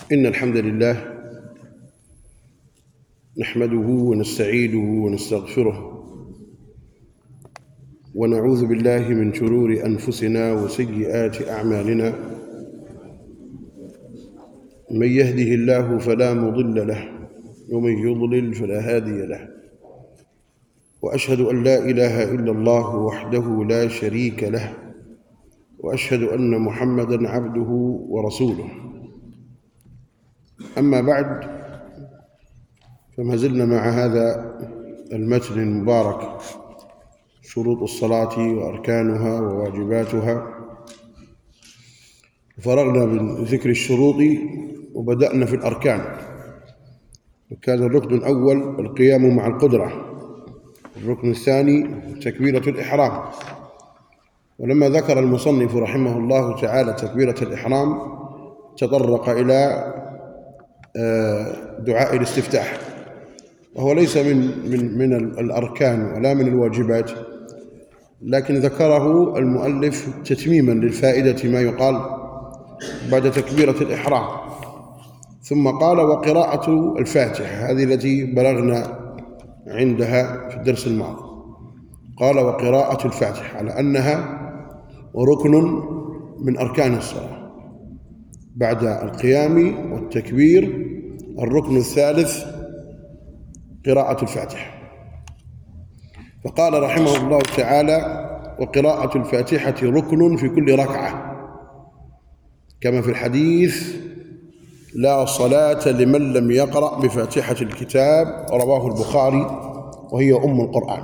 إن الحمد لله نحمده ونستعينه ونستغفره ونعوذ بالله من شرور أنفسنا وسيئات أعمالنا. من يهده الله فلا مضل له ومن يضلل فلا هادي له، وأشهد أن لا إله إلا الله وحده لا شريك له، وأشهد أن محمدًا عبده ورسوله. أما بعد، فما زلنا مع هذا المتن المبارك، شروط الصلاة وأركانها وواجباتها. فرغنا من ذكر الشروط وبدأنا في الأركان. كان الركن الأول القيام مع القدرة، الركن الثاني تكبيرة الإحرام. ولما ذكر المصنف رحمه الله تعالى تكبيرة الإحرام تطرق إلى دعاء الاستفتاح، وهو ليس من الأركان ولا من الواجبات، لكن ذكره المؤلف تتميما للفائدة ما يقال بعد تكبيرة الإحرام. ثم قال وقراءة الفاتحة، هذه التي بلغنا عندها في الدرس الماضي. قال وقراءة الفاتحة على أنها ركن من أركان الصلاة. بعد القيام والتكبير الركن الثالث قراءة الفاتحة. فقال رحمه الله تعالى وقراءة الفاتحة ركن في كل ركعة، كما في الحديث لا صلاة لمن لم يقرأ بفاتحة الكتاب، رواه البخاري، وهي أم القرآن.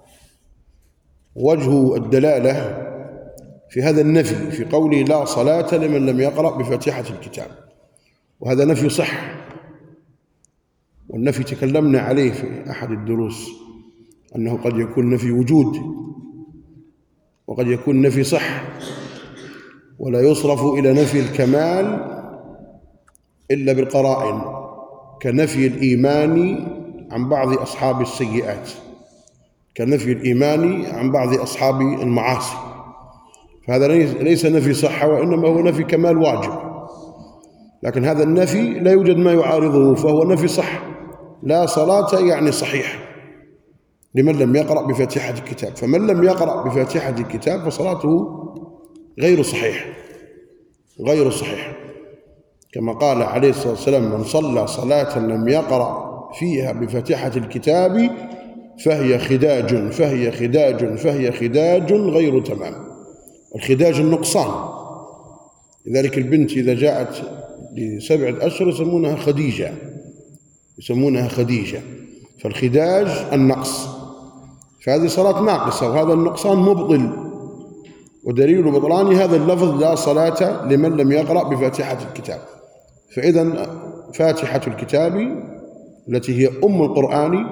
وجه الدلالة في هذا النفي في قوله لا صلاة لمن لم يقرأ بفاتحة الكتاب، وهذا نفي صح، والنفي تكلمنا عليه في أحد الدروس، أنه قد يكون نفي وجود وقد يكون نفي صح، ولا يصرف إلى نفي الكمال إلا بالقرائن، كنفي الإيمان عن بعض أصحاب السيئات، كنفي الإيمان عن بعض أصحاب المعاصي. فهذا ليس نفي صحة، وإنما هو نفي كمال واجب. لكن هذا النفي لا يوجد ما يعارضه، فهو نفي صح. لا صلاة يعني صحيح لمن لم يقرأ بفاتحة الكتاب، فمن لم يقرأ بفاتحة الكتاب فصلاته غير صحيح، غير صحيح، كما قال عليه الصلاة والسلام من صلى صلاة لم يقرأ فيها بفاتحة الكتاب فهي خداج فهي خداج فهي خداج غير تمام. الخداج النقصان. لذلك البنت إذا جاءت ل7 أشهر يسمونها خديجة، يسمونها خديجة. فالخداج النقص، فهذه صلاة ناقصة، وهذا النقصان مبطل. ودليل بطلان هذا اللفظ لا صلاة لمن لم يقرأ بفاتحة الكتاب. فإذا فاتحة الكتاب التي هي أم القرآن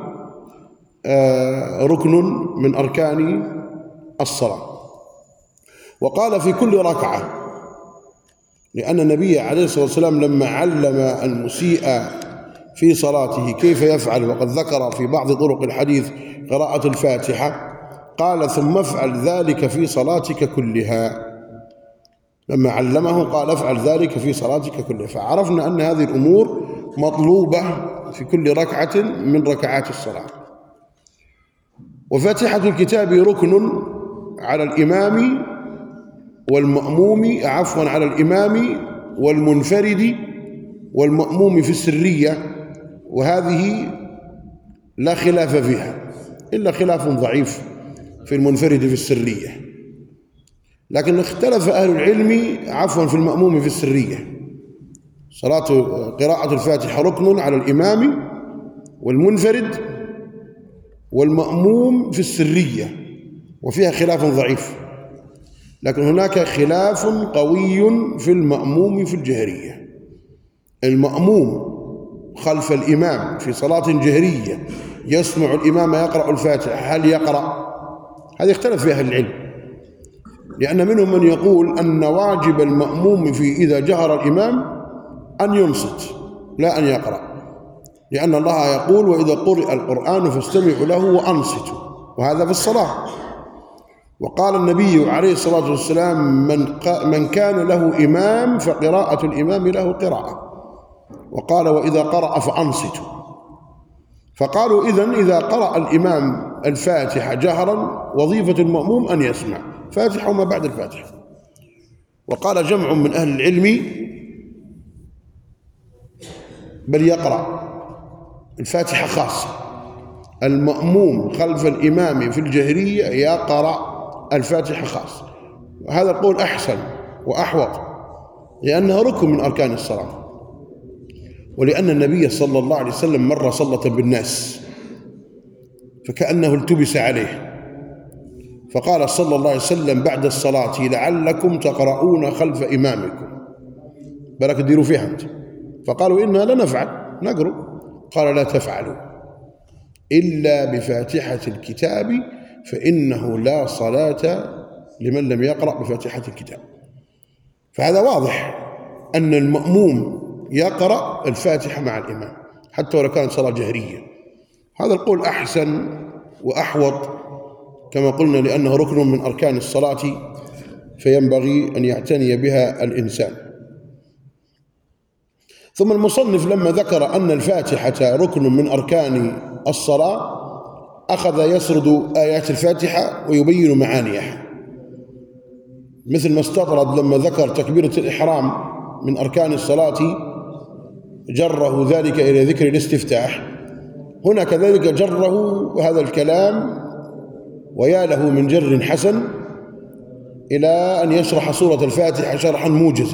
ركن من أركان الصلاة. وقال في كل ركعة، لأن النبي عليه الصلاة والسلام لما علم المسيء في صلاته كيف يفعل، وقد ذكر في بعض طرق الحديث قراءة الفاتحة، قال ثم افعل ذلك في صلاتك كلها. لما علمه قال افعل ذلك في صلاتك كلها. فعرفنا أن هذه الأمور مطلوبة في كل ركعة من ركعات الصلاة. وفاتحة الكتاب ركن على الإمام والمأموم، على الإمام والمنفرد والمأموم في السرية، وهذه لا خلاف فيها إلا خلاف ضعيف في المنفرد في السرية. لكن اختلف أهل العلم في المأموم في السرية. قراءة الفاتحة ركن على الإمام والمنفرد والمأموم في السرية، وفيها خلاف ضعيف. لكن هناك خلاف قوي في المأموم في الجهرية. المأموم خلف الإمام في صلاة جهرية يسمع الإمام يقرأ الفاتحة، هل يقرأ؟ هذا يختلف في أهل العلم، لأن منهم من يقول أن واجب المأموم في إذا جهر الإمام أن ينصت لا أن يقرأ، لأن الله يقول وإذا قرئ القرآن فاستمعوا له وأنصتوا، وهذا في الصلاة. وقال النبي عليه الصلاة والسلام من كان له إمام فقراءة الإمام له قراءة. وقال وإذا قرأ فأنصتوا. فقالوا إذا قرأ الإمام الفاتحة جهرا وظيفة المأموم أن يسمع فاتحة وما بعد الفاتحة. وقال جمع من أهل العلم بل يقرأ الفاتحة خاصة، المأموم خلف الإمام في الجهرية يقرأ الفاتحة خاصة. وهذا القول أحسن وأحوط، لأنها ركن من أركان الصلاة، ولأن النبي صلى الله عليه وسلم مر صلة بالناس فكأنه التبس عليه، فقال صلى الله عليه وسلم بعد الصلاة لعلكم تقرؤون خلف إمامكم، بلك تديروا فيها أنت. فقالوا إنا لنفعل نقرأ، قال لا تفعلوا إلا بفاتحة الكتاب فإنه لا صلاة لمن لم يقرأ بفاتحة الكتاب. فهذا واضح أن المأموم يقرأ الفاتحة مع الإمام حتى ولو كانت صلاة جهرية. هذا القول أحسن وأحوط كما قلنا، لأنه ركن من أركان الصلاة فينبغي أن يعتني بها الإنسان. ثم المصنف لما ذكر أن الفاتحة ركن من أركان الصلاة أخذ يسرد آيات الفاتحة ويبين معانيها، مثل ما استطرد لما ذكر تكبيرة الإحرام من أركان الصلاة جره ذلك إلى ذكر الاستفتاح، هنا كذلك جره هذا الكلام ويا له من جر حسن إلى أن يشرح سورة الفاتحة شرحا موجزا.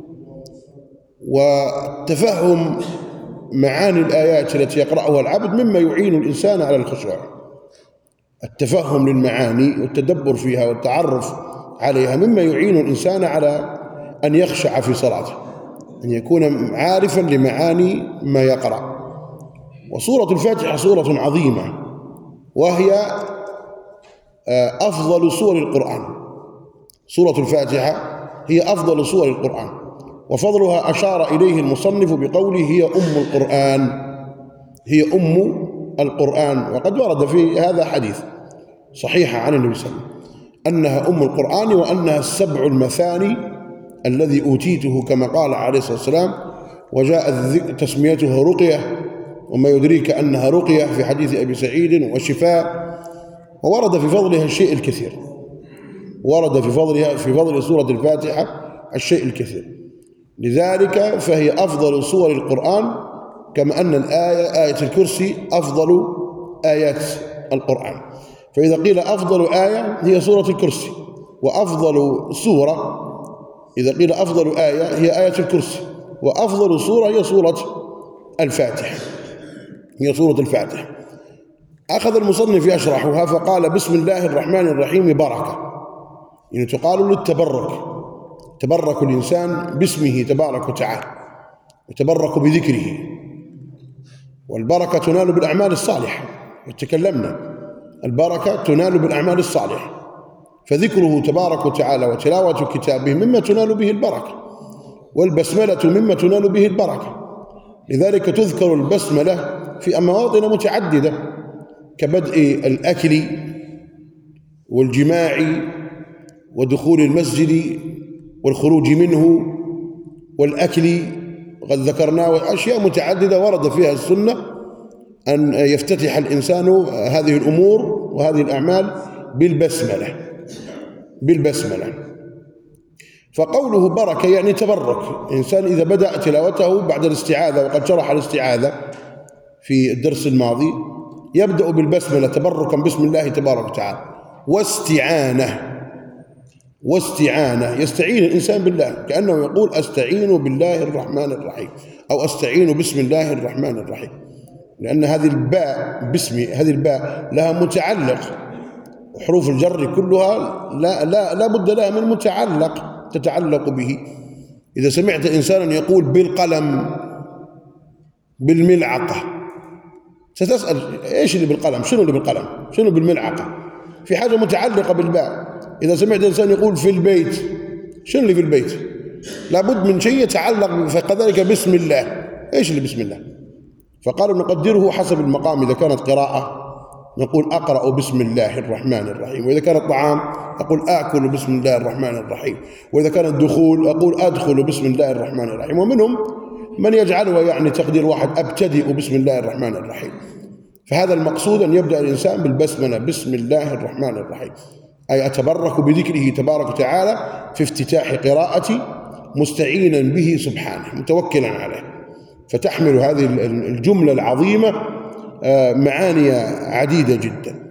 وتفهم معاني الآيات التي يقرأها العبد مما يعين الإنسان على الخشوع، التفهم للمعاني والتدبر فيها والتعرف عليها مما يعين الإنسان على أن يخشع في صلاته، أن يكون عارفا لمعاني ما يقرأ. وسورة الفاتحة سورة عظيمة، وهي أفضل سور القرآن. سورة الفاتحة هي أفضل سور القرآن، وفضلها أشار إليه المصنف بقوله هي أم القرآن، هي أم القرآن. وقد ورد في هذا حديث صحيح عن النبي صلى الله عليه وسلم أنها أم القرآن، وأنها السبع المثاني الذي أوتيته كما قال عليه الصلاة والسلام. وجاء تسميتها رقية، وما يدريك أنها رقية في حديث أبي سعيد وشفاء. وورد في فضلها الشيء الكثير، ورد في فضل سورة الفاتحة الشيء الكثير، لذلك فهي أفضل سور القرآن، كما أن آية الكرسي أفضل آيات القرآن. فإذا قيل أفضل آية هي سورة الكرسي، وأفضل سورة إذا قيل أفضل آية هي آية الكرسي، وأفضل سورة هي سورة الفاتحة، هي سورة الفاتحة. أخذ المصنف يشرحها فقال بسم الله الرحمن الرحيم بركة، يعني تقال للتبرك، تبرك الإنسان باسمه تبارك وتعالى، وتبرك بذكره. والبركة تنال بالأعمال الصالحة، وتكلمنا البركة تنال بالأعمال الصالحة، فذكره تبارك وتعالى وتلاوة كتابه مما تنال به البركة، والبسملة مما تنال به البركة. لذلك تذكر البسملة في مواطن متعددة كبدء الأكل والجماع ودخول المسجد والخروج منه والأكل، وقد ذكرنا أشياء متعددة ورد فيها السنة أن يفتتح الإنسان هذه الأمور وهذه الأعمال بالبسملة. فقوله بركة يعني تبرك. الإنسان إذا بدأ تلاوته بعد الاستعاذة، وقد شرح الاستعاذة في الدرس الماضي، يبدأ بالبسملة تبركا بسم الله تبارك وتعالى، واستعانة يستعين الإنسان بالله، كأنه يقول أستعين بالله الرحمن الرحيم، أو أستعين بسم الله الرحمن الرحيم، لأن هذه الباء هذه الباء لها متعلق، وحروف الجر كلها لا بد لها من متعلق تتعلق به. إذا سمعت إنسانا يقول بالقلم بالملعقة ستسأل إيش اللي بالقلم، شنو اللي بالقلم، شنو بالملعقة، في حاجة متعلقة بالباء. إذا سمعت إنسان يقول في البيت، شنو اللي في البيت، لابد من شيء يتعلق. فكذلك بسم الله، إيش اللي بسم الله؟ فقالوا نقدره حسب المقام. إذا كانت قراءة نقول أقرأ بسم الله الرحمن الرحيم، وإذا كان الطعام أقول آكل بسم الله الرحمن الرحيم، وإذا كان الدخول أقول أدخل بسم الله الرحمن الرحيم. ومنهم من يجعلها يعني تقدير واحد أبتدئ بسم الله الرحمن الرحيم. فهذا المقصود أن يبدأ الإنسان بالبسملة بسم الله الرحمن الرحيم، أي أتبرك بذكره تبارك وتعالى في افتتاح قراءتي مستعينا به سبحانه متوكلا عليه. فتحمل هذه الجملة العظيمة معاني عديدة جدا.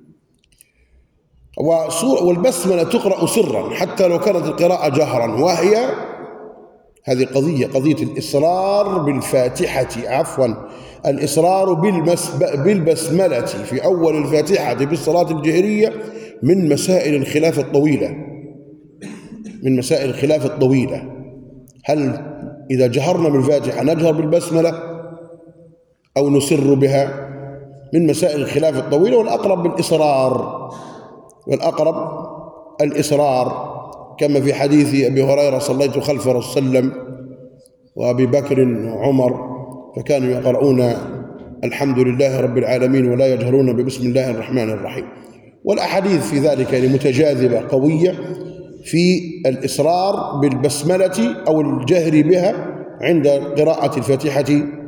والبسملة تقرأ سرا حتى لو كانت القراءة جهرا، وهي هذه قضية الإصرار بالفاتحة، عفوا الإصرار بالبسملة في أول الفاتحة بالصلاة الجهرية من مسائل الخلاف الطويلة. هل إذا جهرنا بالفاتحة نجهر بالبسملة أو نسر بها؟ من مسائل الخلاف الطويلة، والأقرب الإصرار كما في حديث أبي هريرة: صليت خلف رسول الله وأبي بكر وعمر فكانوا يقرؤون الحمد لله رب العالمين ولا يجهرون ببسم الله الرحمن الرحيم. والأحاديث في ذلك يعني متجاذبة قوية في الإصرار بالبسملة أو الجهر بها عند قراءة الفاتحة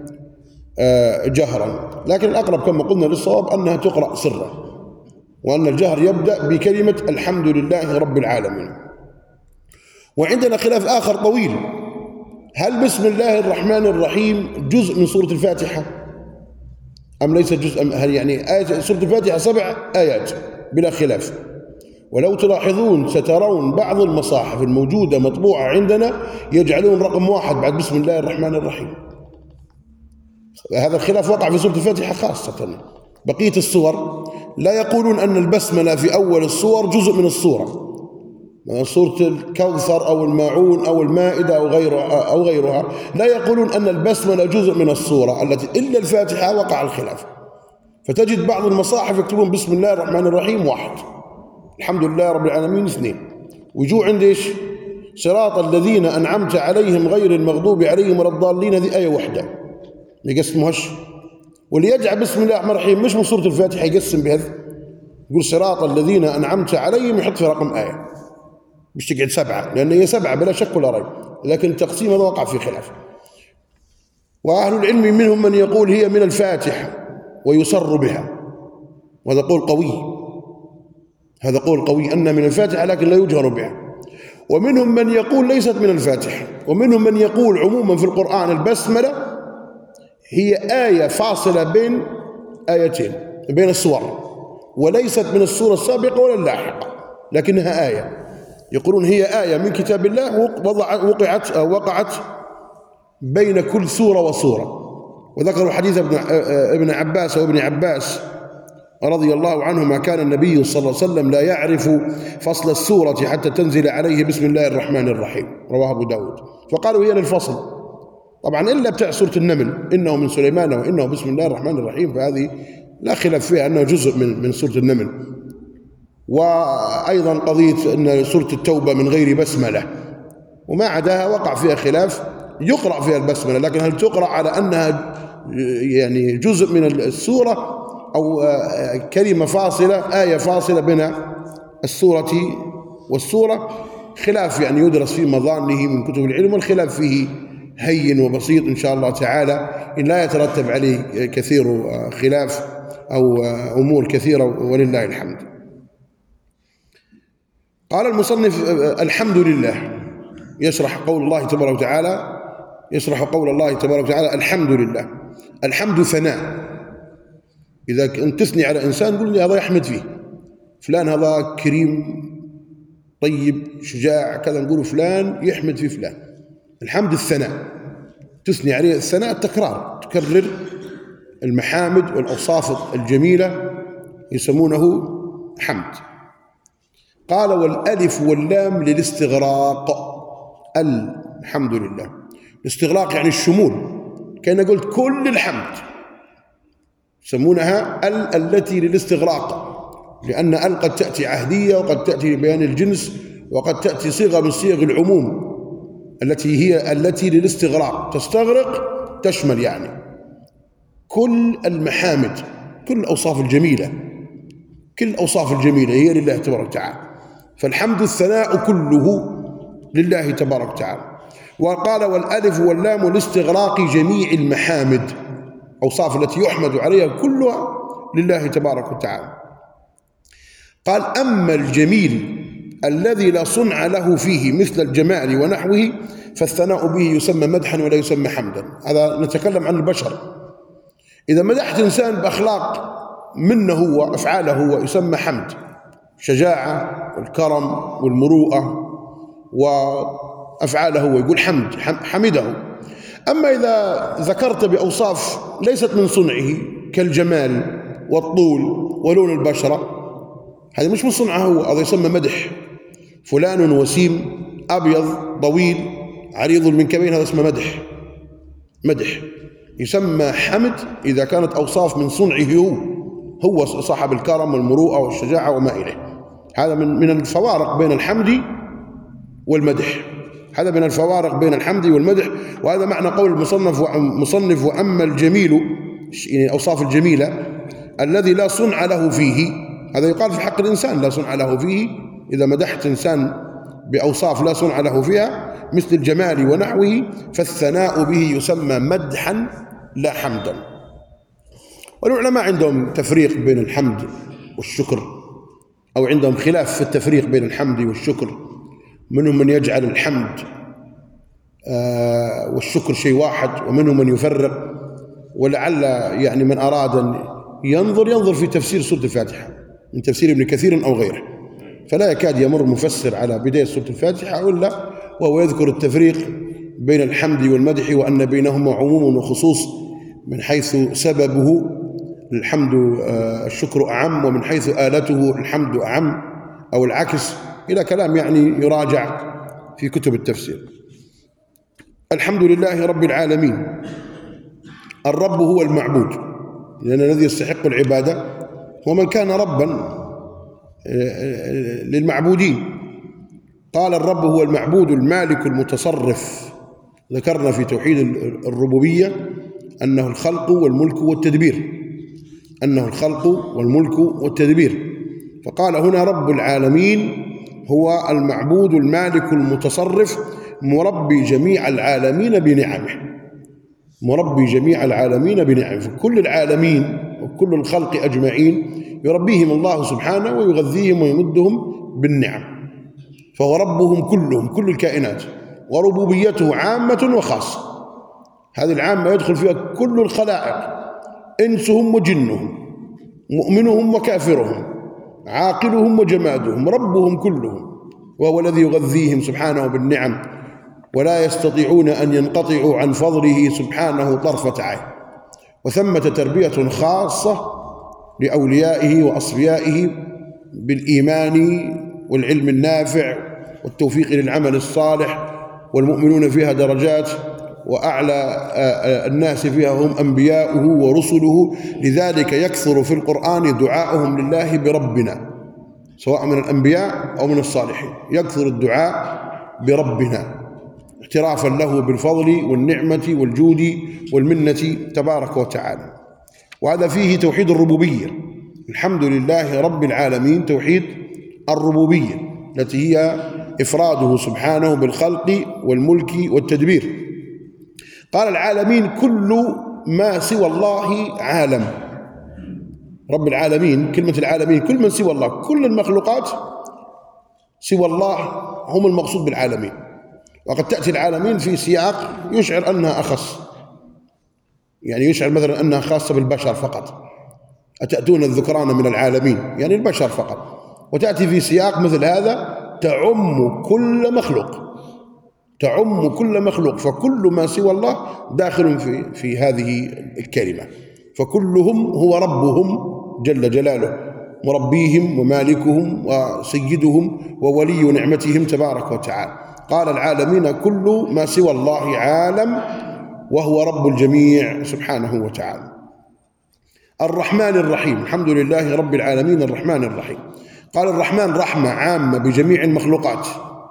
جهرا، لكن الأقرب كما قلنا للصواب أنها تقرأ سرا، وأن الجهر يبدأ بكلمة الحمد لله رب العالمين. وعندنا خلاف آخر طويل: هل بسم الله الرحمن الرحيم جزء من سورة الفاتحة أم ليس جزء؟ هل يعني سورة الفاتحة 7 آيات بلا خلاف. ولو تلاحظون سترون بعض المصاحف الموجودة مطبوعة عندنا يجعلون رقم 1 بعد بسم الله الرحمن الرحيم. هذا الخلاف وقع في سورة الفاتحة خاصة. بقية السور لا يقولون أن البسملة في أول السور جزء من السورة، سورة الكوثر أو الماعون أو المائدة أو غيرها لا يقولون أن البسملة جزء من السورة التي إلا الفاتحة وقع الخلاف. فتجد بعض المصاحف يكتبون بسم الله الرحمن الرحيم 1، الحمد لله رب العالمين 2، ويجوا عند إيش؟ صراط الذين أنعمت عليهم غير المغضوب عليهم ولا الضالين، هذه آية واحدة ما يقسموهاش. واللي يجعل بسم الله الرحمن الرحيم مش من سورة الفاتحة يقسم بهذا، يقول صراط الذين أنعمت عليهم يحط في رقم آية، مش تقعد 7 لأن هي 7 بلا شك ولا ريب، لكن التقسيم هذا وقع في خلاف. وأهل العلم منهم من يقول هي من الفاتحة ويسر بها، وهذا قول قوي، هذا قول قوي أن من الفاتحة لكن لا يجهر بها. ومنهم من يقول ليست من الفاتحة، ومنهم من يقول عموما في القرآن البسملة هي آية فاصلة بين آيتين بين السور، وليست من السورة السابقة ولا اللاحقة، لكنها آية. يقولون هي آية من كتاب الله وقعت بين كل سورة وسورة. وذكروا حديث ابن عباس وابن عباس رضي الله عنهما: كان النبي صلى الله عليه وسلم لا يعرف فصل السورة حتى تنزل عليه بسم الله الرحمن الرحيم، رواه أبو داود. فقالوا هي للفصل طبعا، إلا بتاع سورة النمل إنه من سليمان وإنه بسم الله الرحمن الرحيم، فهذه لا خلاف فيها أنه جزء من سورة النمل. وأيضا قضية أن سورة التوبة من غير بسملة، وما عداها وقع فيها خلاف، يقرأ فيها البسملة، لكن هل تقرأ على أنها يعني جزء من السورة أو كلمة فاصلة، آية فاصلة بين السورة والسورة؟ خلاف يعني يدرس في مظانه من كتب العلم، والخلاف فيه هين وبسيط إن شاء الله تعالى، إن لا يترتب عليه كثير خلاف أو أمور كثيرة، ولله الحمد. قال المصنف: الحمد لله، يشرح قول الله تبارك وتعالى، الحمد لله. الحمد ثناء. إذا كنت تثني على إنسان قل لي هذا يحمد فيه، فلان هذا كريم طيب شجاع كذا، نقول فلان يحمد فيه فلان. الحمد الثناء، تثني عليه. الثناء التكرار، تكرر المحامد والأوصاف الجميلة يسمونه حمد. قال: والألف واللام للاستغراق. الحمد لله، الاستغراق يعني الشمول، كأن قلت كل الحمد، يسمونها التي للاستغراق، لأن قد تأتي عهدية وقد تأتي لبيان الجنس وقد تأتي صيغة من صيغ العموم التي هي التي للاستغراق، تستغرق تشمل يعني كل المحامد، كل الأوصاف الجميلة، كل الأوصاف الجميلة هي لله تبارك وتعالى. فالحمد الثناء كله لله تبارك وتعالى. وقال والألف واللام لاستغراق جميع المحامد، أوصاف التي يحمد عليها كلها لله تبارك وتعالى. قال أما الجميل الذي لا صنع له فيه مثل الجمال ونحوه فالثناء به يسمى مدحا ولا يسمى حمدا. هذا نتكلم عن البشر. إذا مدحت إنسان بأخلاق منه هو أفعاله هو يسمى حمد، شجاعة والكرم والمروءة وأفعاله هو يقول حمد، حمده. أما إذا ذكرت بأوصاف ليست من صنعه كالجمال والطول ولون البشرة، هذا مش من صنعه هو، هذا يسمى مدح. فلان وسيم أبيض طويل عريض المنكبين، هذا اسمه مدح. مدح. يسمى حمد إذا كانت أوصاف من صنعه هو صاحب الكرم والمروءة والشجاعة وما إليه. هذا من الفوارق بين الحمد والمدح. هذا من الفوارق بين الحمد والمدح. وهذا معنى قول المصنف وأما الجميل، يعني الأوصاف الجميلة الذي لا صنع له فيه، هذا يقال في حق الإنسان لا صنع له فيه. إذا مدحت إنسان بأوصاف لا صنع له فيها مثل الجمال ونحوه فالثناء به يسمى مدحا لا حمدا. والعلماء عندهم تفريق بين الحمد والشكر، أو عندهم خلاف في التفريق بين الحمد والشكر. منهم من يجعل الحمد والشكر شيء واحد، ومنهم من يفرق. ولعل يعني من أراد أن ينظر في تفسير سورة الفاتحة من تفسير ابن كثير أو غيره، فلا يكاد يمر مفسر على بداية سورة الفاتحة إلا وهو يذكر التفريق بين الحمد والمدح، وأن بينهما عموم وخصوص، من حيث سببه الحمد الشكر أعم، ومن حيث آلته الحمد أعم، أو العكس، إلى كلام يعني يراجع في كتب التفسير. الحمد لله رب العالمين. الرب هو المعبود، لأن الذي يستحق العبادة هو من كان ربا للمعبودين. قال الرب هو المعبود المالك المتصرف. ذكرنا في توحيد الربوبية أنه الخلق والملك والتدبير، أنه الخلق والملك والتدبير. فقال هنا رب العالمين هو المعبود المالك المتصرف مربي جميع العالمين بنعمه. مربي جميع العالمين بنعمه، فكل العالمين وكل الخلق أجمعين يربيهم الله سبحانه ويغذيهم ويمدهم بالنعم، فهو ربهم كلهم، كل الكائنات. وربوبيته عامة وخاصة. هذه العامة يدخل فيها كل الخلائق، إنسهم وجنهم، مؤمنهم وكافرهم، عاقلهم وجمادهم، ربهم كلهم، وهو الذي يغذيهم سبحانه بالنعم، ولا يستطيعون أن ينقطعوا عن فضله سبحانه طرفة عين. وثمة تربية خاصة لأوليائه وأصفيائه بالإيمان والعلم النافع والتوفيق للعمل الصالح، والمؤمنون فيها درجات، وأعلى الناس فيها هم أنبياؤه ورسله. لذلك يكثر في القرآن دعاؤهم لله بربنا، سواء من الأنبياء أو من الصالحين، يكثر الدعاء بربنا اعترافا له بالفضل والنعمة والجود والمنة تبارك وتعالى. وهذا فيه توحيد الربوبية. الحمد لله رب العالمين توحيد الربوبية التي هي إفراده سبحانه بالخلق والملك والتدبير. قال العالمين كل ما سوى الله عالم. رب العالمين، كلمة العالمين كل من سوى الله، كل المخلوقات سوى الله هم المقصود بالعالمين. وقد تأتي العالمين في سياق يشعر أنها أخص، يعني يشعر مثلا أنها خاصة بالبشر فقط، أتأتون الذكران من العالمين، يعني البشر فقط. وتأتي في سياق مثل هذا تعم كل مخلوق، تعم كل مخلوق، فكل ما سوى الله داخل في هذه الكلمة. فكلهم هو ربهم جل جلاله، مربيهم ومالكهم وسيدهم وولي نعمتهم تبارك وتعالى. قال العالمين كل ما سوى الله عالم، وهو رب الجميع سبحانه وتعالى. الرحمن الرحيم. الحمد لله رب العالمين الرحمن الرحيم. قال الرحمن رحمة عامة بجميع المخلوقات،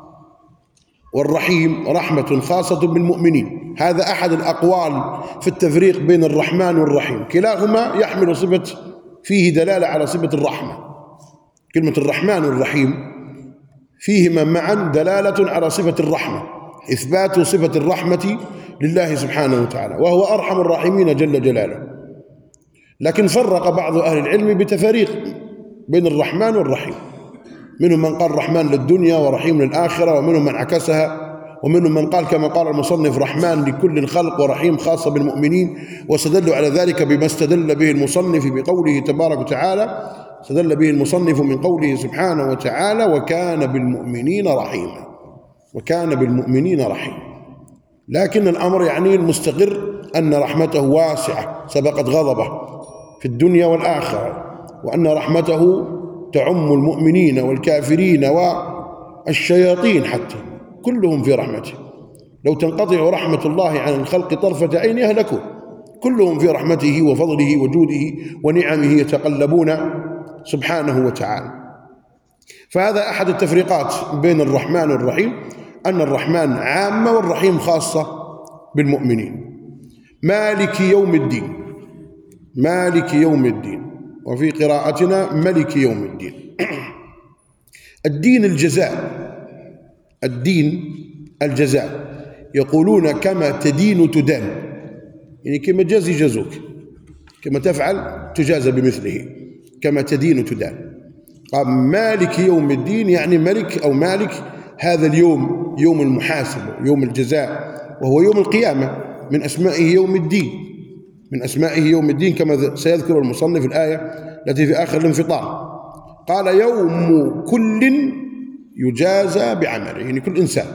والرحيم رحمة خاصة بالمؤمنين. هذا أحد الأقوال في التفريق بين الرحمن والرحيم، كلاهما يحمل صفة، فيه دلالة على صفة الرحمة. كلمة الرحمن والرحيم فيهما معا دلالة على صفة الرحمة. إثبات صفة الرحمة لله سبحانه وتعالى، وهو أرحم الراحمين جل جلاله. لكن فرق بعض أهل العلم بتفاريق بين الرحمن والرحيم، منهم من قال رحمن للدنيا ورحيم للآخرة، ومنهم من عكسها، ومنهم من قال كما قال المصنف رحمن لكل الخلق ورحيم خاصة بالمؤمنين، واستدلوا على ذلك بما استدل به المصنف بقوله تبارك وتعالى، استدل به المصنف من قوله سبحانه وتعالى وكان بالمؤمنين رحيما، وكان بالمؤمنين رحيما. لكن الأمر يعني المستقر أن رحمته واسعة سبقت غضبه في الدنيا والآخرة، وأن رحمته تعم المؤمنين والكافرين والشياطين حتى كلهم في رحمته. لو تنقطع رحمة الله عن الخلق طرفة عين يهلكون، كلهم في رحمته وفضله وجوده ونعمه يتقلبون سبحانه وتعالى. فهذا أحد التفريقات بين الرحمن والرحيم، أن الرحمن عامة والرحيم خاصة بالمؤمنين. مالك يوم الدين، مالك يوم الدين، وفي قراءتنا ملك يوم الدين. الدين الجزاء، الدين الجزاء، يقولون كما تدين تدان، يعني كما جازي جزوك، كما تفعل تجازى بمثله، كما تدين تدان. قال مالك يوم الدين يعني ملك أو مالك هذا اليوم، يوم المحاسبة، يوم الجزاء، وهو يوم القيامة، من أسمائه يوم الدين، من أسمائه يوم الدين كما سيذكر المصنف الآية التي في آخر الانفطار. قال يوم كل يجازى بعمله، يعني كل إنسان،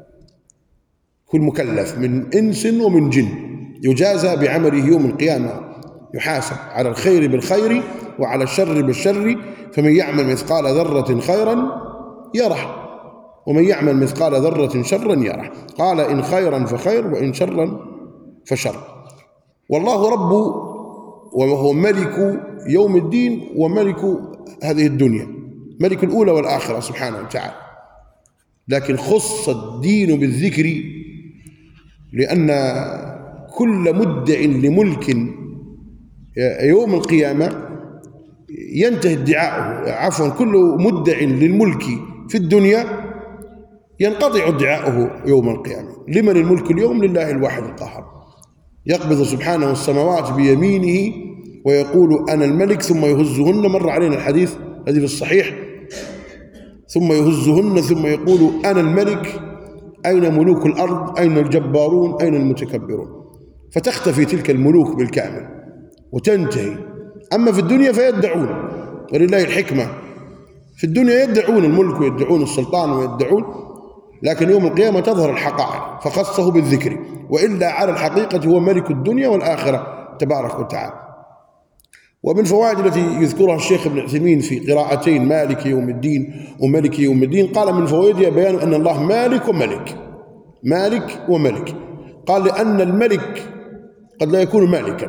كل مكلف من إنس ومن جن يجازى بعمله يوم القيامة، يحاسب على الخير بالخير وعلى الشر بالشر، فمن يعمل مثقال ذرة خيرا يره ومن يعمل مثقال ذرة شرا يره. قال إن خيرا فخير وإن شرا فشر. والله رب وهو ملك يوم الدين وملك هذه الدنيا، ملك الأولى والآخرة سبحانه وتعالى. لكن خص الدين بالذكر لأن كل مدع لملك يوم القيامة ينتهي ادعاؤه، عفوا كل مدع للملك في الدنيا ينقطع ادعاؤه يوم القيامة. لمن الملك اليوم؟ لله الواحد القهار، يقبض سبحانه السماوات بيمينه ويقول أنا الملك، ثم يهزهن، مر علينا الحديث الذي في الصحيح، ثم يهزهن ثم يقول أنا الملك، أين ملوك الأرض؟ أين الجبارون؟ أين المتكبرون؟ فتختفي تلك الملوك بالكامل وتنتهي. أما في الدنيا فيدعون، ولله الحكمة، في الدنيا يدعون الملك ويدعون السلطان ويدعون، لكن يوم القيامة تظهر الحقائق فخصه بالذكر، وإلا على الحقيقة هو ملك الدنيا والآخرة تبارك وتعالى. ومن فوائد التي يذكرها الشيخ ابن عثيمين في قراءتين مالك يوم الدين وملك يوم الدين، قال من فوائدها بيان أن الله مالك وملك، مالك وملك. قال لأن الملك قد لا يكون مالكا،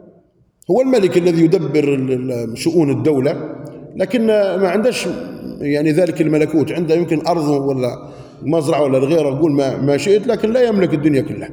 هو الملك الذي يدبر شؤون الدولة، لكن ما عندش يعني ذلك الملكوت، عنده يمكن أرضه ولا مزرعة ولا غيره، يقول ما شئت، لكن لا يملك الدنيا كلها،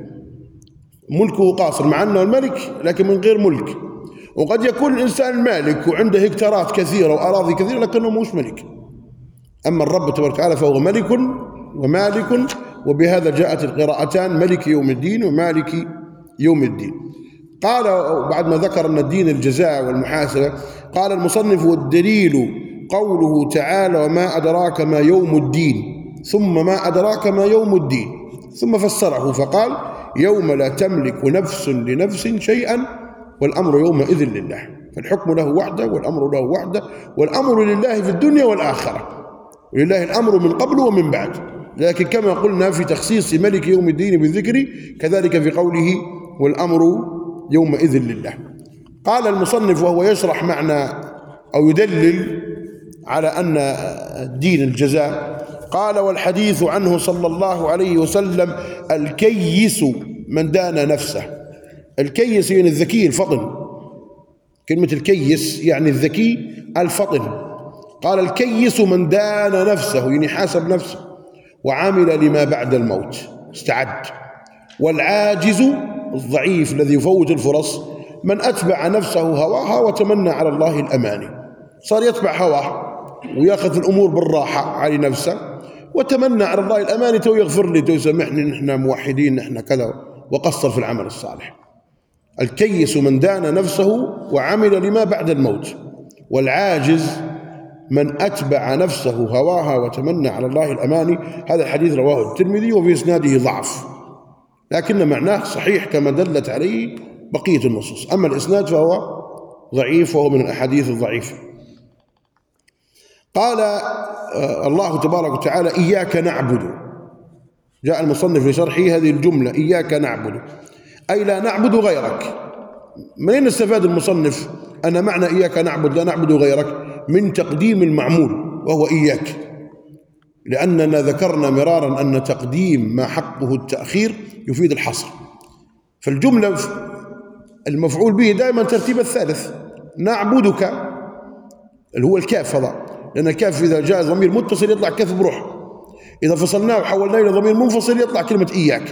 ملكه قاصر، مع أنه الملك لكن من غير ملك. وقد يكون الإنسان مالك وعنده هكتارات كثيرة وأراضي كثيرة لكنه مش ملك. أما الرب تبارك وتعالى فهو ملك ومالك، وبهذا جاءت القراءتان ملك يوم الدين ومالك يوم الدين. قال بعد ما ذكر أن الدين الجزاء والمحاسبة، قال المصنف والدليل قوله تعالى وما أدراك ما يوم الدين، ثم ما أدراك ما يوم الدين، ثم فسره فقال يوم لا تملك نفس لنفس شيئا والأمر يومئذ لله، فالحكم له وحده والأمر له وحده، والأمر لله في الدنيا والآخرة، ولله الأمر من قبل ومن بعد. لكن كما قلنا في تخصيص ملك يوم الدين بالذكر، كذلك في قوله والأمر يومئذ لله. قال المصنف وهو يشرح معنى أو يدلل على أن الدين الجزاء، قال والحديث عنه صلى الله عليه وسلم الكيس من دان نفسه. الكيس يعني الذكي الفطن، كلمة الكيس يعني الذكي الفطن. قال الكيس من دان نفسه يعني حاسب نفسه وعمل لما بعد الموت استعد. والعاجز الضعيف الذي يفوت الفرص من أتبع نفسه هواها وتمنى على الله الأماني، صار يتبع هواه ويأخذ الأمور بالراحة على نفسه وتمنى على الله الأماني تو يغفر لي، تو يسامحني، نحن موحدين، نحن كذا، وقصر في العمل الصالح. الكيس من دان نفسه وعمل لما بعد الموت، والعاجز من أتبع نفسه هواها وتمنى على الله الأماني. هذا الحديث رواه الترمذي وفي إسناده ضعف، لكن معناه صحيح كما دلت عليه بقية النصوص. أما الإسناد فهو ضعيف، وهو من الأحاديث الضعيفة. قال الله تبارك وتعالى: إياك نعبد. جاء المصنف لشرحه هذه الجملة: إياك نعبد، أي لا نعبد غيرك. منين استفاد المصنف أن معنى إياك نعبد لا نعبد غيرك؟ من تقديم المعمول وهو إياك، لأننا ذكرنا مرارا أن تقديم ما حقه التأخير يفيد الحصر. فالجملة المفعول به دائما ترتيب الثالث. نعبدك اللي هو الكاف هذا، لأن الكاف إذا جاء ضمير متصل يطلع كاف بروح، إذا فصلناه وحولناه إلى ضمير منفصل يطلع كلمة إياك.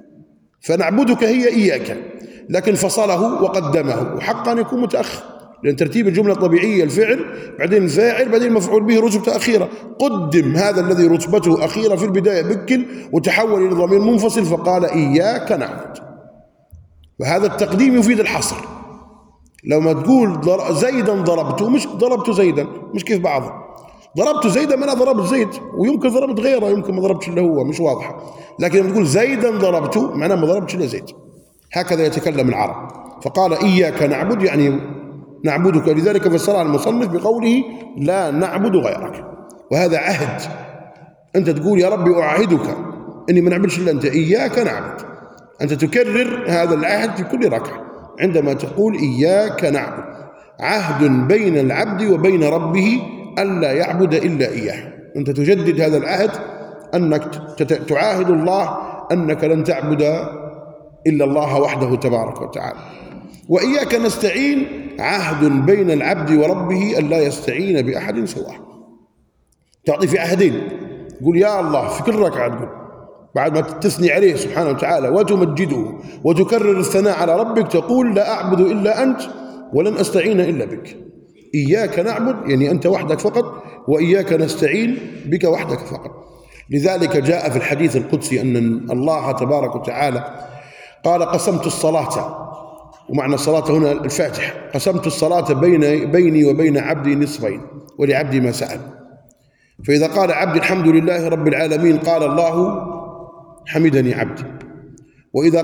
فنعبدك هي إياك، لكن فصله وقدمه، وحقا أن يكون متأخر، لأن ترتيب الجملة طبيعية الفعل بعدين الفاعل بعدين المفعول به رتبة أخيرة. قدم هذا الذي رتبته أخيرة في البداية بكل وتحول إلى ضمير منفصل، فقال إياك نعبد. وهذا التقديم يفيد الحصر. لو ما تقول زيدا ضربته، مش ضربت زيدا، مش كيف بعض. ضربت زيدا ما أنا ضربت زيد، ويمكن ضربت غيره، يمكن ما ضربتش إلا هو، مش واضحة. لكن لما تقول زيدا ضربته معناه ما ضربتش إلا زيد. هكذا يتكلم العرب. فقال إياك نعبد يعني نعبدك، لذلك فسرها المصنف بقوله لا نعبد غيرك. وهذا عهد، أنت تقول يا ربي أعهدك إني ما نعبدش إلا أنت، إياك نعبد. أنت تكرر هذا العهد في كل ركعة عندما تقول إياك نعبد. عهد بين العبد وبين ربه ألا يعبد إلا إياه. أنت تجدد هذا العهد، أنك تعاهد الله أنك لن تعبد إلا الله وحده تبارك وتعالى. وإياك نستعين، عهد بين العبد وربه ألا يستعين بأحد سواه. تعطي في عهدين، تقول يا الله في كل ركعة، تقول بعد ما تثني عليه سبحانه وتعالى وتمجده وتكرر الثناء على ربك، تقول لا أعبد إلا أنت ولن أستعين إلا بك. إياك نعبد يعني أنت وحدك فقط، وإياك نستعين بك وحدك فقط. لذلك جاء في الحديث القدسي أن الله تبارك وتعالى قال: قسمت الصلاة، ومعنى الصلاة هنا الفاتحة، قسمت الصلاة بيني وبين عبدي نصفين ولعبدي ما سأل. فإذا قال عبدي الحمد لله رب العالمين قال الله حمدني عبدي، وإذا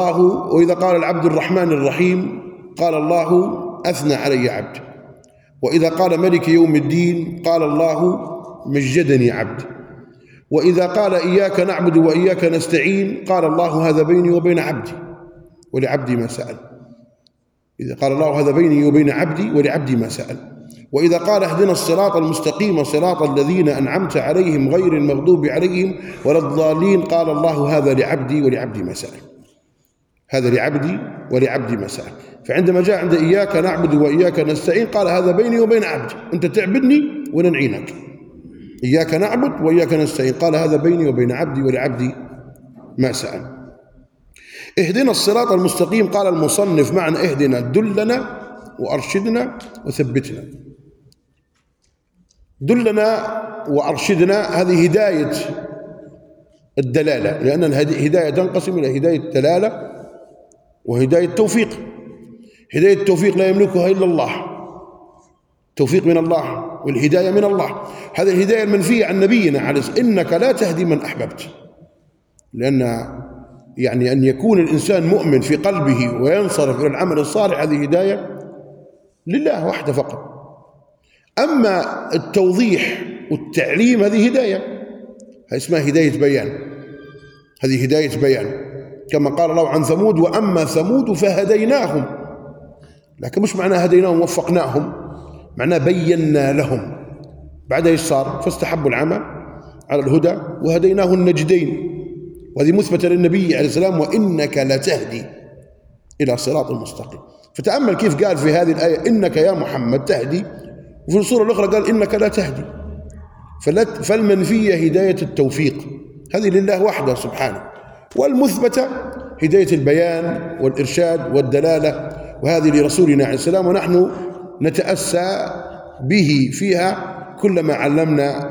قال العبد الرحمن الرحيم قال الله أثنى علي عبدي، وإذا قال ملك يوم الدين قال الله مجدني عبدي، وإذا قال إياك نعبد وإياك نستعين قال الله هذا بيني وبين عبدي ولعبدي ما سأل. إذا قال الله هذا بيني وبين عبدي ولعبدي ما سأل. وإذا قال اهدنا الصراط المستقيم صراط الذين أنعمت عليهم غير المغضوب عليهم ولا الضالين قال الله هذا لعبدي ولعبدي ما سأل. هذا لعبدي ولعبدي ما سأل. فعندما جاء عند إياك نعبد وإياك نستعين قال هذا بيني وبين عبدي، أنت تعبدني وأنا نعينك. إياك نعبد وإياك نستعين قال هذا بيني وبين عبدي ولعبدي ما سأل. اهدنا الصراط المستقيم، قال المصنف معنى اهدنا دلنا وأرشدنا وثبتنا. دلنا وأرشدنا هذه هداية الدلالة، لأن الهداية تنقسم إلى هداية دلالة وهداية توفيق. هداية التوفيق لا يملكها إلا الله، توفيق من الله والهداية من الله. هذه الهداية المنفية عن نبينا عليه إنك لا تهدي من أحببت، لأن يعني أن يكون الإنسان مؤمن في قلبه وينصرف إلى العمل الصالح هذه هداية لله وحده فقط. أما التوضيح والتعليم هذه هداية، هذه اسمها هداية بيان، هذه هداية بيان، كما قال الله عن ثمود وأما ثمود فهديناهم. لكن مش معنى هديناهم وفقناهم، معناه بينا لهم. بعد ايش صار؟ فاستحبوا العمى على الهدى وهديناه النجدين، وهذه مثبتة للنبي عليه السلام وإنك لتهدي إلى صراط المستقيم. فتأمل كيف قال في هذه الآية إنك يا محمد تهدي، وفي السورة الأخرى قال إنك لا تهدي. فالمنفية هداية التوفيق هذه لله وحده سبحانه، والمثبتة هداية البيان والإرشاد والدلالة، وهذه لرسولنا عليه السلام، ونحن نتأسى به فيها كلما علمنا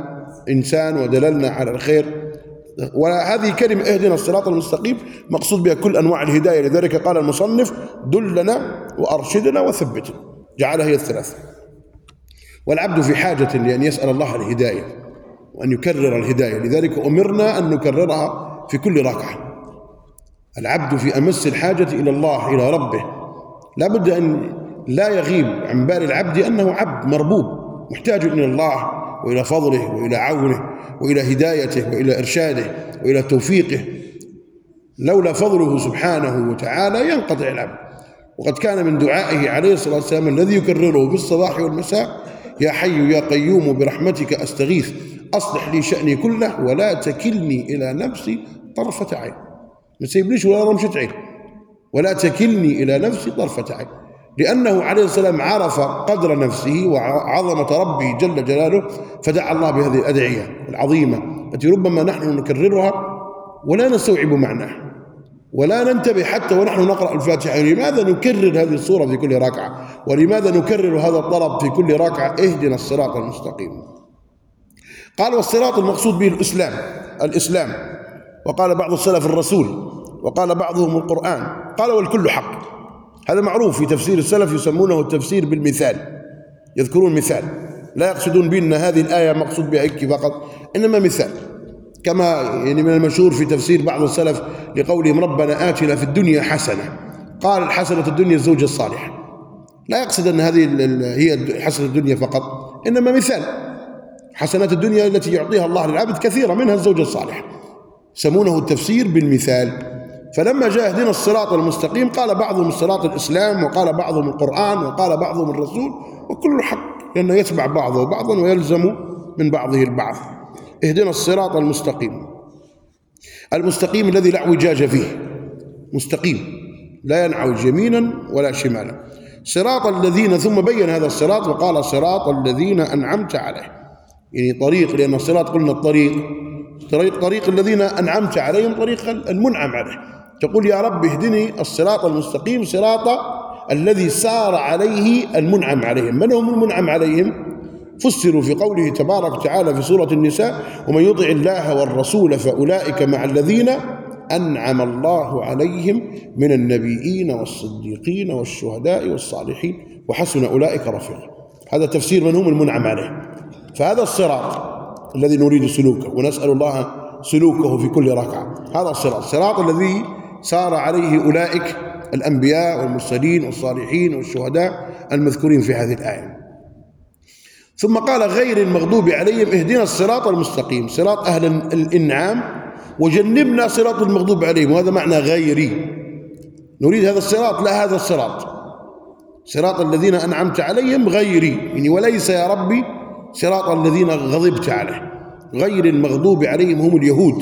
إنسان ودللنا على الخير. وهذه كلمة اهدنا الصراط المستقيم مقصود بها كل أنواع الهداية، لذلك قال المصنف دلنا وأرشدنا وثبتنا، جعلها هي الثلاث. والعبد في حاجة لأن يسأل الله الهداية وأن يكرر الهداية، لذلك أمرنا أن نكررها في كل ركعة. العبد في أمس الحاجة إلى الله، إلى ربه، لا بد أن لا يغيب عن بال العبد أنه عبد مربوب محتاج إلى الله وإلى فضله وإلى عونه وإلى هدايته وإلى إرشاده وإلى توفيقه. لولا فضله سبحانه وتعالى ينقطع العبد. وقد كان من دعائه عليه الصلاة والسلام الذي يكرره بالصباح والمساء: يا حي يا قيوم برحمتك أستغيث أصلح لي شأني كله ولا تكلني إلى نفسي طرفة عين. ما تسيبنيش ولا رمشة عين، ولا تكلني إلى نفسي طرفة عين، لأنه عليه السلام عرف قدر نفسه وعظمة ربه جل جلاله، فدعا الله بهذه الأدعية العظيمة التي ربما نحن نكررها ولا نستوعب معناها ولا ننتبه حتى ونحن نقرأ الفاتحة. لماذا نكرر هذه الصورة في كل ركعة؟ ولماذا نكرر هذا الطلب في كل ركعة؟ اهدنا الصراط المستقيم. قال والصراط المقصود به الإسلام، وقال بعض السلف الرسول، وقال بعضهم القرآن، قال والكل حق. هذا معروف في تفسير السلف، يسمونه التفسير بالمثال، يذكرون مثال، لا يقصدون بأن هذه الآية مقصود بها هيك فقط، إنما مثال، كما يعني من المشهور في تفسير بعض السلف لقولهم ربنا آتنا في الدنيا حسنة، قال الحسنة الدنيا الزوج الصالح، لا يقصد أن هذه هي حسنة الدنيا فقط، إنما مثال. حسنات الدنيا التي يعطيها الله للعبد كثيرة، منها الزوج الصالح، يسمونه التفسير بالمثال. فلما جاء اهدنا الصراط المستقيم قال بعضهم الصراط الإسلام، وقال بعضهم القرآن، وقال بعضهم الرسول، وكل حق لأنه يتبع بعضه بعضا ويلزم من بعضه البعض. اهدنا الصراط المستقيم، المستقيم الذي لا اعوجاج فيه، مستقيم لا ينعوج يمينا ولا شمالا. صراط الذين، ثم بين هذا الصراط وقال صراط الذين أنعمت عليه، يعني طريق، لأن الصراط قلنا طريق الذين أنعمت عليهم، طريق المنعم عليه. تقول يا رب اهدني الصراط المستقيم، صراط الذي سار عليه المنعم عليهم. من هم المنعم عليهم؟ فسروا في قوله تبارك وتعالى في سورة النساء: ومن يطع الله والرسول فأولئك مع الذين أنعم الله عليهم من النبيين والصديقين والشهداء والصالحين وحسن أولئك رفيقا. هذا تفسير من هم المنعم عليه. فهذا الصراط الذي نريد سلوكه ونسأل الله سلوكه في كل ركعة، هذا الصراط الذي سار عليه أولئك الأنبياء والمرسلين والصالحين والشهداء المذكورين في هذه الآية. ثم قال غير المغضوب عليهم، اهدنا الصراط المستقيم، صراط أهل الإنعام، وجنبنا صراط المغضوب عليهم، وهذا معنى غيري، نريد هذا الصراط لا هذا الصراط، صراط الذين أنعمت عليهم غيري، يعني وليس يا ربي صراط الذين غضبت عليه. غير المغضوب عليهم هم اليهود،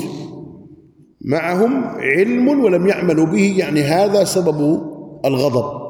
معهم علم ولم يعملوا به، يعني هذا سبب الغضب،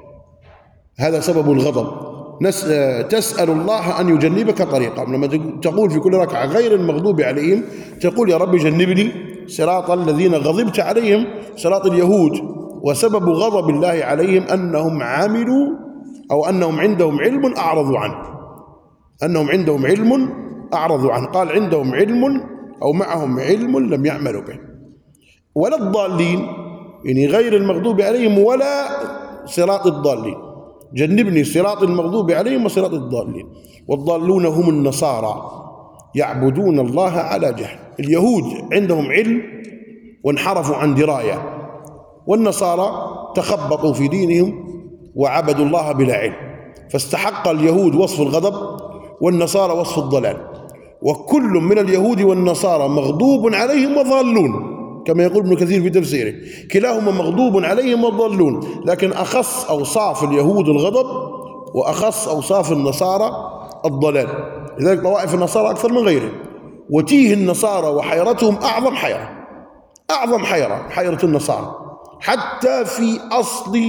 هذا سبب الغضب. تسأل الله أن يجنبك طريقهم. لما تقول في كل ركعة غير المغضوب عليهم، تقول يا رب جنبني صراط الذين غضبت عليهم، صراط اليهود. وسبب غضب الله عليهم أنهم عملوا، أو أنهم عندهم علم أعرضوا عنه، أنهم عندهم علم أعرضوا عنه. قال عندهم علم أو معهم علم لم يعملوا به. ولا الضالين، يعني غير المغضوب عليهم ولا صراط الضالين، جنبني صراط المغضوب عليهم وصراط الضالين. والضالون هم النصارى يعبدون الله على جهل. اليهود عندهم علم وانحرفوا عن دراية، والنصارى تخبطوا في دينهم وعبدوا الله بلا علم، فاستحق اليهود وصف الغضب والنصارى وصف الضلال. وكل من اليهود والنصارى مغضوب عليهم وضالون، كما يقول ابن كثير في تفسيره، كلاهما مغضوب عليهم وضالون، لكن أخص أوصاف اليهود الغضب وأخص أوصاف النصارى الضلال. لذلك طوائف النصارى أكثر من غيرهم، وتيه النصارى وحيرتهم أعظم حيرة، أعظم حيرة النصارى، حتى في أصل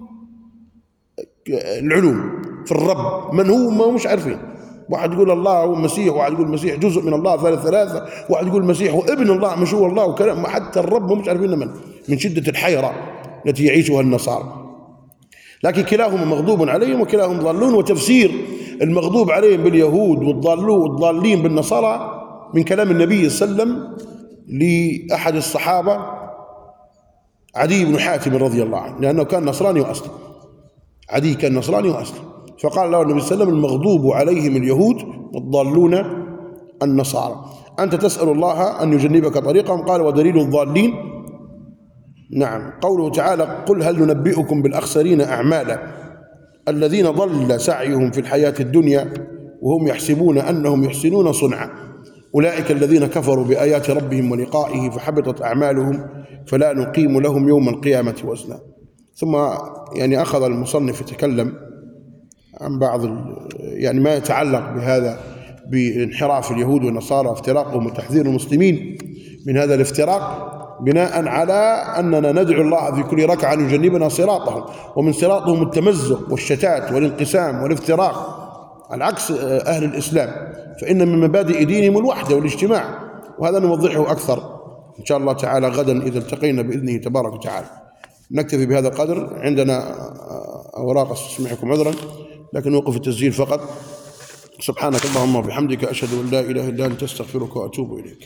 العلوم في الرب من هو ما مش عارفين. واحد يقول الله هو المسيح، واحد يقول المسيح جزء من الله ثلاثة، واحد يقول المسيح هو ابن الله مش هو الله، وكلام حتى الرب مش عارفين من شدة الحيرة التي يعيشها النصارى. لكن كلاهما مغضوب عليهم وكلاهم ضالون. وتفسير المغضوب عليهم باليهود والضالين بالنصارى من كلام النبي صلى الله عليه وسلم لأحد الصحابة عدي بن حاتم رضي الله عنه، لأنه كان نصراني وأسلم. عدي كان نصراني وأسلم، فقال له النبي صلى الله عليه وسلم: المغضوب عليهم اليهود والضالون النصارى، أنت تسأل الله أن يجنبك طريقهم. قال: ودليل الضالين نعم قوله تعالى: قل هل ننبئكم بالأخسرين أعمالا الذين ضل سعيهم في الحياة الدنيا وهم يحسبون أنهم يحسنون صنعا أولئك الذين كفروا بآيات ربهم ولقائه فحبطت أعمالهم فلا نقيم لهم يوم القيامة وزنا. ثم يعني أخذ المصنف يتكلم عن بعض يعني ما يتعلق بهذا، بانحراف اليهود والنصارى وافتراقهم وتحذير المسلمين من هذا الافتراق، بناء على أننا ندعو الله في كل ركعة أن يجنبنا صراطهم، ومن صراطهم التمزق والشتات والانقسام والافتراق، العكس أهل الإسلام، فإن من مبادئ دينهم الوحدة والاجتماع، وهذا نوضحه أكثر إن شاء الله تعالى غدا إذا التقينا بإذنه تبارك وتعالى. نكتفي بهذا القدر، عندنا أوراق أسمحكم عذرا، لكن نوقف التسجيل فقط. سبحانك اللهم وبحمدك، أشهد أن لا إله إلا أنت، أستغفرك وأتوب إليك.